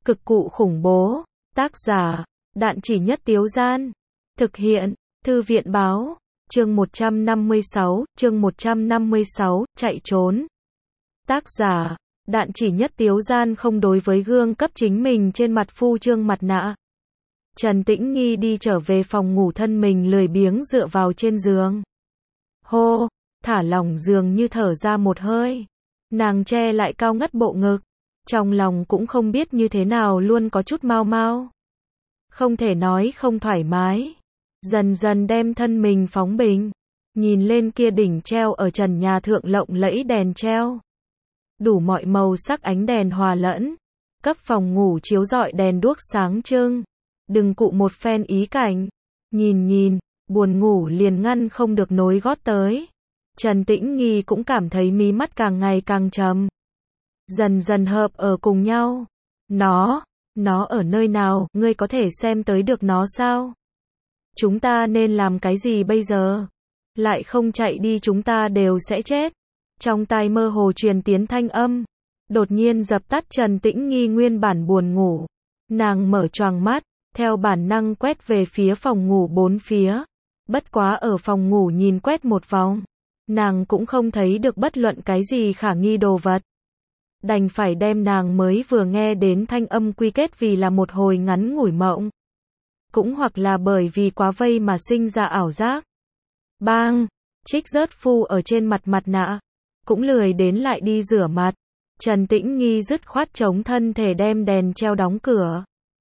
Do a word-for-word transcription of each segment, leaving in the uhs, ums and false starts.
Cực cụ khủng bố. Tác giả, Đạn Chỉ Nhất Tiếu Gian. Thực hiện, Thư viện báo. Chương một trăm năm mươi sáu, chương một trăm năm mươi sáu, chạy trốn. Tác giả, Đạn Chỉ Nhất Tiếu Gian không đối với gương cấp chính mình trên mặt phu trương mặt nạ. Trần Tĩnh Nghi đi trở về phòng ngủ, thân mình lười biếng dựa vào trên giường. Hô, thả lỏng giường như thở ra một hơi. Nàng che lại cao ngất bộ ngực. Trong lòng cũng không biết như thế nào luôn có chút mau mau. Không thể nói không thoải mái. Dần dần đem thân mình phóng bình. Nhìn lên kia đỉnh treo ở trần nhà thượng lộng lẫy đèn treo. Đủ mọi màu sắc ánh đèn hòa lẫn. Cấp phòng ngủ chiếu rọi đèn đuốc sáng trưng. Đừng cụ một phen ý cảnh. Nhìn nhìn, buồn ngủ liền ngăn không được nối gót tới. Trần Tĩnh Nghi cũng cảm thấy mí mắt càng ngày càng trầm. Dần dần hợp ở cùng nhau. Nó, nó ở nơi nào, ngươi có thể xem tới được nó sao? Chúng ta nên làm cái gì bây giờ? Lại không chạy đi chúng ta đều sẽ chết. Trong tai mơ hồ truyền tiến thanh âm. Đột nhiên dập tắt Trần Tĩnh Nghi nguyên bản buồn ngủ. Nàng mở choàng mắt, theo bản năng quét về phía phòng ngủ bốn phía. Bất quá ở phòng ngủ nhìn quét một vòng. Nàng cũng không thấy được bất luận cái gì khả nghi đồ vật. Đành phải đem nàng mới vừa nghe đến thanh âm quy kết vì là một hồi ngắn ngủi mộng. Cũng hoặc là bởi vì quá vây mà sinh ra ảo giác. Bang! Trích rớt phu ở trên mặt mặt nạ. Cũng lười đến lại đi rửa mặt. Trần Tĩnh Nghi dứt khoát chống thân thể đem đèn treo đóng cửa.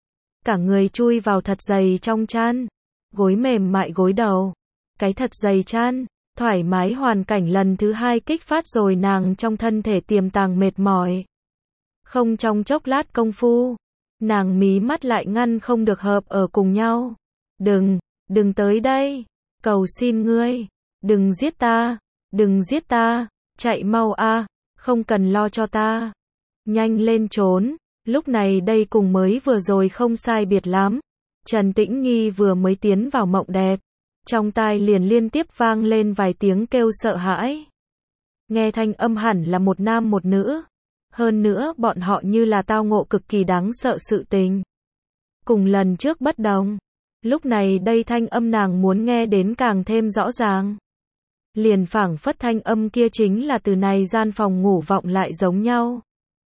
Cả người chui vào thật dày trong chăn. Gối mềm mại gối đầu. Cái thật dày chăn. Thoải mái hoàn cảnh lần thứ hai kích phát rồi nàng trong thân thể tiềm tàng mệt mỏi. Không trong chốc lát công phu. Nàng mí mắt lại ngăn không được hợp ở cùng nhau. Đừng, đừng tới đây. Cầu xin ngươi. Đừng giết ta. Đừng giết ta. Chạy mau a, không cần lo cho ta. Nhanh lên trốn. Lúc này đây cùng mới vừa rồi không sai biệt lắm. Trần Tĩnh Nghi vừa mới tiến vào mộng đẹp. Trong tai liền liên tiếp vang lên vài tiếng kêu sợ hãi. Nghe thanh âm hẳn là một nam một nữ. Hơn nữa bọn họ như là tao ngộ cực kỳ đáng sợ sự tình. Cùng lần trước bất đồng. Lúc này đây thanh âm nàng muốn nghe đến càng thêm rõ ràng. Liền phảng phất thanh âm kia chính là từ này gian phòng ngủ vọng lại giống nhau.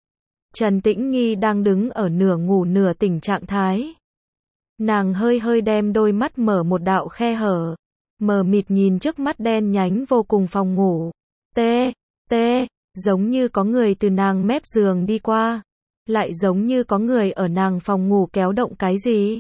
Trần Tĩnh Nghi đang đứng ở nửa ngủ nửa tỉnh trạng thái. Nàng hơi hơi đem đôi mắt mở một đạo khe hở. Mờ mịt nhìn trước mắt đen nhánh vô cùng phòng ngủ. Tê, tê, giống như có người từ nàng mép giường đi qua. Lại giống như có người ở nàng phòng ngủ kéo động cái gì.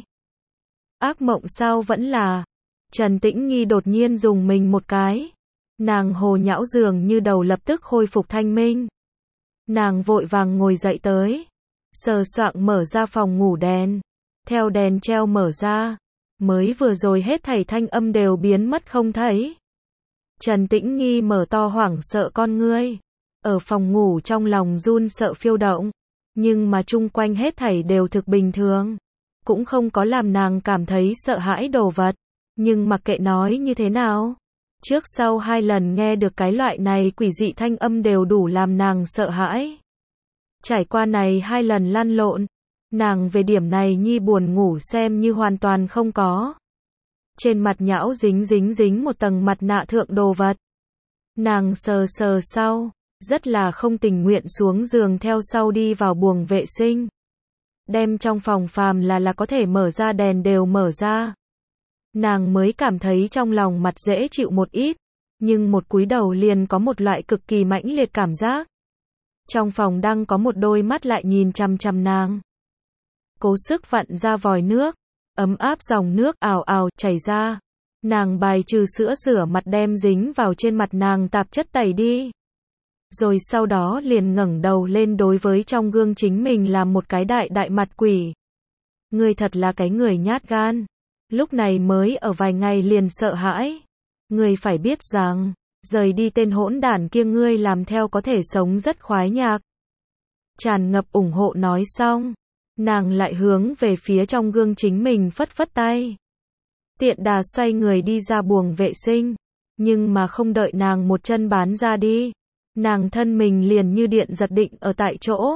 Ác mộng sao vẫn là. Trần Tĩnh Nghi đột nhiên dùng mình một cái. Nàng hồ nhão giường như đầu lập tức khôi phục thanh minh. Nàng vội vàng ngồi dậy tới. Sờ soạng mở ra phòng ngủ đèn. Theo đèn treo mở ra. Mới vừa rồi hết thảy thanh âm đều biến mất không thấy. Trần Tĩnh Nghi mở to hoảng sợ con ngươi. Ở phòng ngủ trong lòng run sợ phiêu động. Nhưng mà chung quanh hết thảy đều thực bình thường. Cũng không có làm nàng cảm thấy sợ hãi đồ vật. Nhưng mặc kệ nói như thế nào. Trước sau hai lần nghe được cái loại này quỷ dị thanh âm đều đủ làm nàng sợ hãi. Trải qua này hai lần lăn lộn. Nàng về điểm này nhi buồn ngủ xem như hoàn toàn không có. Trên mặt nhão dính dính dính một tầng mặt nạ thượng đồ vật. Nàng sờ sờ sau, rất là không tình nguyện xuống giường theo sau đi vào buồng vệ sinh. Đem trong phòng phàm là là có thể mở ra đèn đều mở ra. Nàng mới cảm thấy trong lòng mặt dễ chịu một ít, nhưng một cúi đầu liền có một loại cực kỳ mãnh liệt cảm giác. Trong phòng đang có một đôi mắt lại nhìn chằm chằm nàng. Cố sức vặn ra vòi nước, ấm áp dòng nước ào ào chảy ra. Nàng bài trừ sữa rửa mặt đem dính vào trên mặt nàng tạp chất tẩy đi. Rồi sau đó liền ngẩng đầu lên đối với trong gương chính mình làm một cái đại đại mặt quỷ. Ngươi thật là cái người nhát gan. Lúc này mới ở vài ngày liền sợ hãi. Ngươi phải biết rằng, rời đi tên hỗn đản kia ngươi làm theo có thể sống rất khoái nhạc. Tràn ngập ủng hộ nói xong. Nàng lại hướng về phía trong gương chính mình phất phất tay. Tiện đà xoay người đi ra buồng vệ sinh. Nhưng mà không đợi nàng một chân bán ra đi. Nàng thân mình liền như điện giật định ở tại chỗ.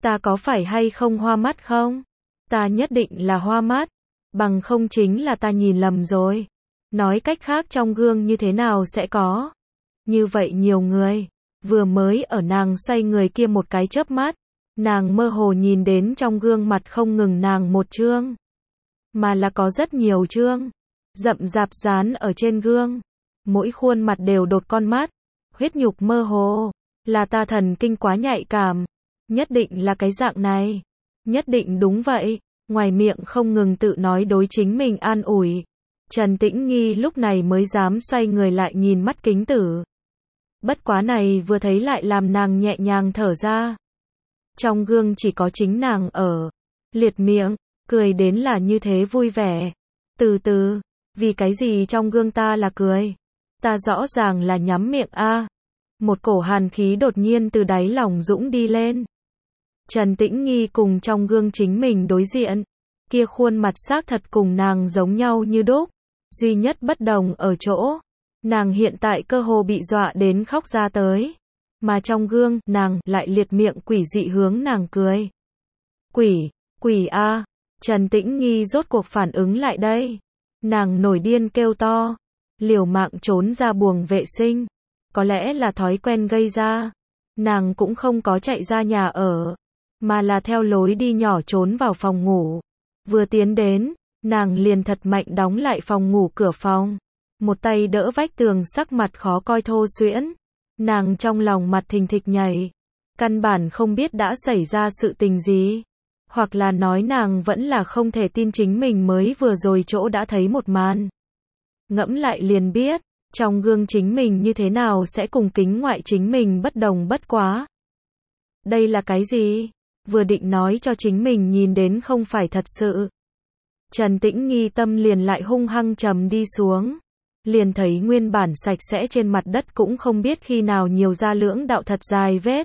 Ta có phải hay không hoa mắt không? Ta nhất định là hoa mắt. Bằng không chính là ta nhìn lầm rồi. Nói cách khác trong gương như thế nào sẽ có. Như vậy nhiều người. Vừa mới ở nàng xoay người kia một cái chớp mắt. Nàng mơ hồ nhìn đến trong gương mặt không ngừng nàng một chương. Mà là có rất nhiều chương. Rậm rạp dán ở trên gương. Mỗi khuôn mặt đều đột con mắt. Huyết nhục mơ hồ. Là ta thần kinh quá nhạy cảm. Nhất định là cái dạng này. Nhất định đúng vậy. Ngoài miệng không ngừng tự nói đối chính mình an ủi. Trần Tĩnh Nghi lúc này mới dám xoay người lại nhìn mắt kính tử. Bất quá này vừa thấy lại làm nàng nhẹ nhàng thở ra. Trong gương chỉ có chính nàng ở. Liệt miệng, cười đến là như thế vui vẻ. Từ từ, vì cái gì trong gương ta là cười? Ta rõ ràng là nhắm miệng a. Một cổ hàn khí đột nhiên từ đáy lòng dũng đi lên. Trần Tĩnh Nghi cùng trong gương chính mình đối diện. Kia khuôn mặt xác thật cùng nàng giống nhau như đúc. Duy nhất bất đồng ở chỗ. Nàng hiện tại cơ hồ bị dọa đến khóc ra tới. Mà trong gương, nàng lại liệt miệng quỷ dị hướng nàng cười. Quỷ, quỷ a. Trần Tĩnh Nghi rốt cuộc phản ứng lại đây. Nàng nổi điên kêu to. Liều mạng trốn ra buồng vệ sinh. Có lẽ là thói quen gây ra. Nàng cũng không có chạy ra nhà ở. Mà là theo lối đi nhỏ trốn vào phòng ngủ. Vừa tiến đến, nàng liền thật mạnh đóng lại phòng ngủ cửa phòng. Một tay đỡ vách tường sắc mặt khó coi thô xuyễn. Nàng trong lòng mặt thình thịch nhảy. Căn bản không biết đã xảy ra sự tình gì. Hoặc là nói nàng vẫn là không thể tin chính mình mới vừa rồi chỗ đã thấy một màn. Ngẫm lại liền biết, trong gương chính mình như thế nào sẽ cùng kính ngoại chính mình bất đồng bất quá. Đây là cái gì? Vừa định nói cho chính mình nhìn đến không phải thật sự. Trần Tĩnh Nghi tâm liền lại hung hăng trầm đi xuống. Liền thấy nguyên bản sạch sẽ trên mặt đất cũng không biết khi nào nhiều ra lưỡng đạo thật dài vết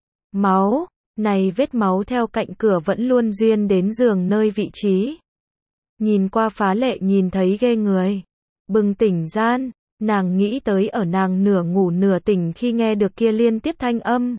máu. Này vết máu theo cạnh cửa vẫn luôn duyên đến giường nơi vị trí. Nhìn qua phá lệ nhìn thấy ghê người. Bừng tỉnh gian, nàng nghĩ tới ở nàng nửa ngủ nửa tỉnh khi nghe được kia liên tiếp thanh âm.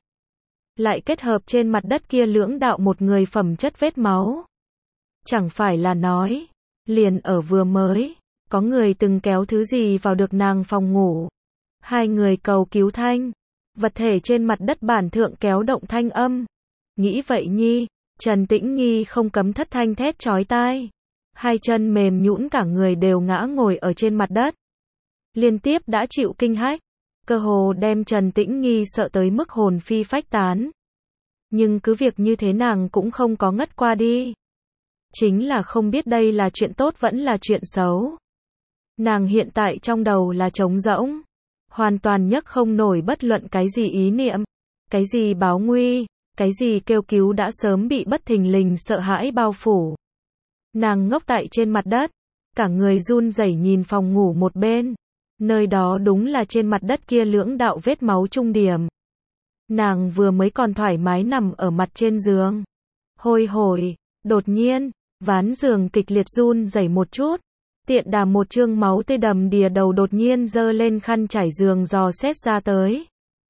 Lại kết hợp trên mặt đất kia lưỡng đạo một người phẩm chất vết máu. Chẳng phải là nói, liền ở vừa mới, có người từng kéo thứ gì vào được nàng phòng ngủ. Hai người cầu cứu thanh, vật thể trên mặt đất bản thượng kéo động thanh âm. Nghĩ vậy nhi, Trần Tĩnh Nghi không cấm thất thanh thét chói tai. Hai chân mềm nhũn cả người đều ngã ngồi ở trên mặt đất. Liên tiếp đã chịu kinh hách, cơ hồ đem Trần Tĩnh Nghi sợ tới mức hồn phi phách tán. Nhưng cứ việc như thế nàng cũng không có ngất qua đi. Chính là không biết đây là chuyện tốt vẫn là chuyện xấu. Nàng hiện tại trong đầu là trống rỗng. Hoàn toàn nhấc không nổi bất luận cái gì ý niệm. Cái gì báo nguy, cái gì kêu cứu đã sớm bị bất thình lình sợ hãi bao phủ. Nàng ngốc tại trên mặt đất. Cả người run rẩy nhìn phòng ngủ một bên. Nơi đó đúng là trên mặt đất kia lưỡng đạo vết máu trung điểm. Nàng vừa mới còn thoải mái nằm ở mặt trên giường. Hôi hổi, đột nhiên, ván giường kịch liệt run rẩy một chút. Tiện đà một chương máu tươi đầm đìa đầu đột nhiên giơ lên khăn trải giường dò xét ra tới.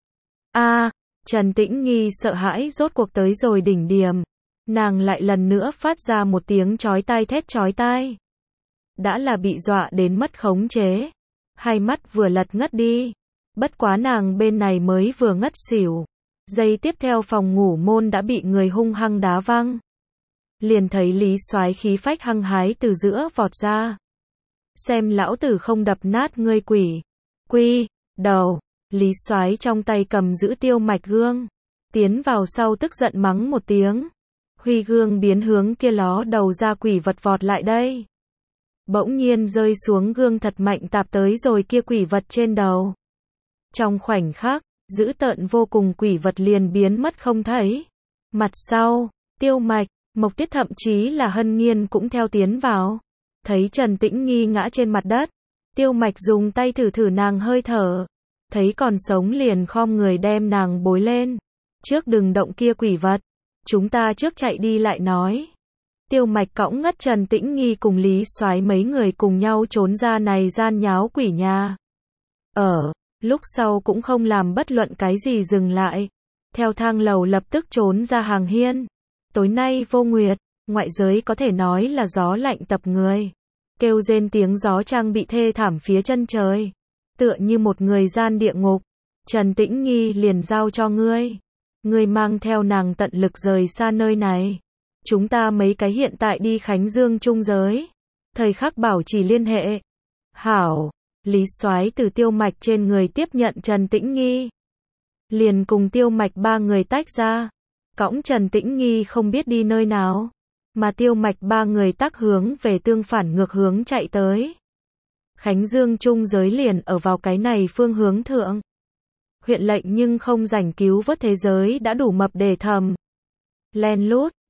A, Trần Tĩnh Nghi sợ hãi rốt cuộc tới rồi đỉnh điểm. Nàng lại lần nữa phát ra một tiếng chói tai thét chói tai. Đã là bị dọa đến mất khống chế. Hai mắt vừa lật ngất đi. Bất quá nàng bên này mới vừa ngất xỉu. Giây tiếp theo phòng ngủ môn đã bị người hung hăng đá văng. Liền thấy Lý Soái khí phách hăng hái từ giữa vọt ra. Xem lão tử không đập nát ngươi quỷ. Quy, đầu. Lý Soái trong tay cầm giữ tiêu mạch gương. Tiến vào sau tức giận mắng một tiếng. Huy gương biến hướng kia ló đầu ra quỷ vật vọt lại đây. Bỗng nhiên rơi xuống gương thật mạnh tạp tới rồi kia quỷ vật trên đầu. Trong khoảnh khắc, dữ tợn vô cùng quỷ vật liền biến mất không thấy. Mặt sau, Tiêu Mạch, Mộc Tiết thậm chí là Hân Nghiên cũng theo tiến vào. Thấy Trần Tĩnh Nghi ngã trên mặt đất. Tiêu Mạch dùng tay thử thử nàng hơi thở. Thấy còn sống liền khom người đem nàng bối lên. Trước đừng động kia quỷ vật. Chúng ta trước chạy đi lại nói. Tiêu Mạch cõng ngất Trần Tĩnh Nghi cùng Lý Soái mấy người cùng nhau trốn ra này gian nháo quỷ nhà. Ở, lúc sau cũng không làm bất luận cái gì dừng lại. theo thang lầu lập tức trốn ra hàng hiên. Tối nay vô nguyệt, ngoại giới có thể nói là gió lạnh tập người. Kêu rên tiếng gió trang bị thê thảm phía chân trời. Tựa như một người gian địa ngục. Trần Tĩnh Nghi liền giao cho ngươi. Ngươi mang theo nàng tận lực rời xa nơi này. Chúng ta mấy cái hiện tại đi Khánh Dương trung giới. Thời khắc bảo trì liên hệ. Hảo, Lý Soái từ Tiêu Mạch trên người tiếp nhận Trần Tĩnh Nghi. Liền cùng Tiêu Mạch ba người tách ra. Cõng Trần Tĩnh Nghi không biết đi nơi nào. Mà Tiêu Mạch ba người tắc hướng về tương phản ngược hướng chạy tới. Khánh Dương trung giới liền ở vào cái này phương hướng thượng. Huyện lệnh nhưng không rảnh cứu vớt thế giới đã đủ mập để thầm. Len lút,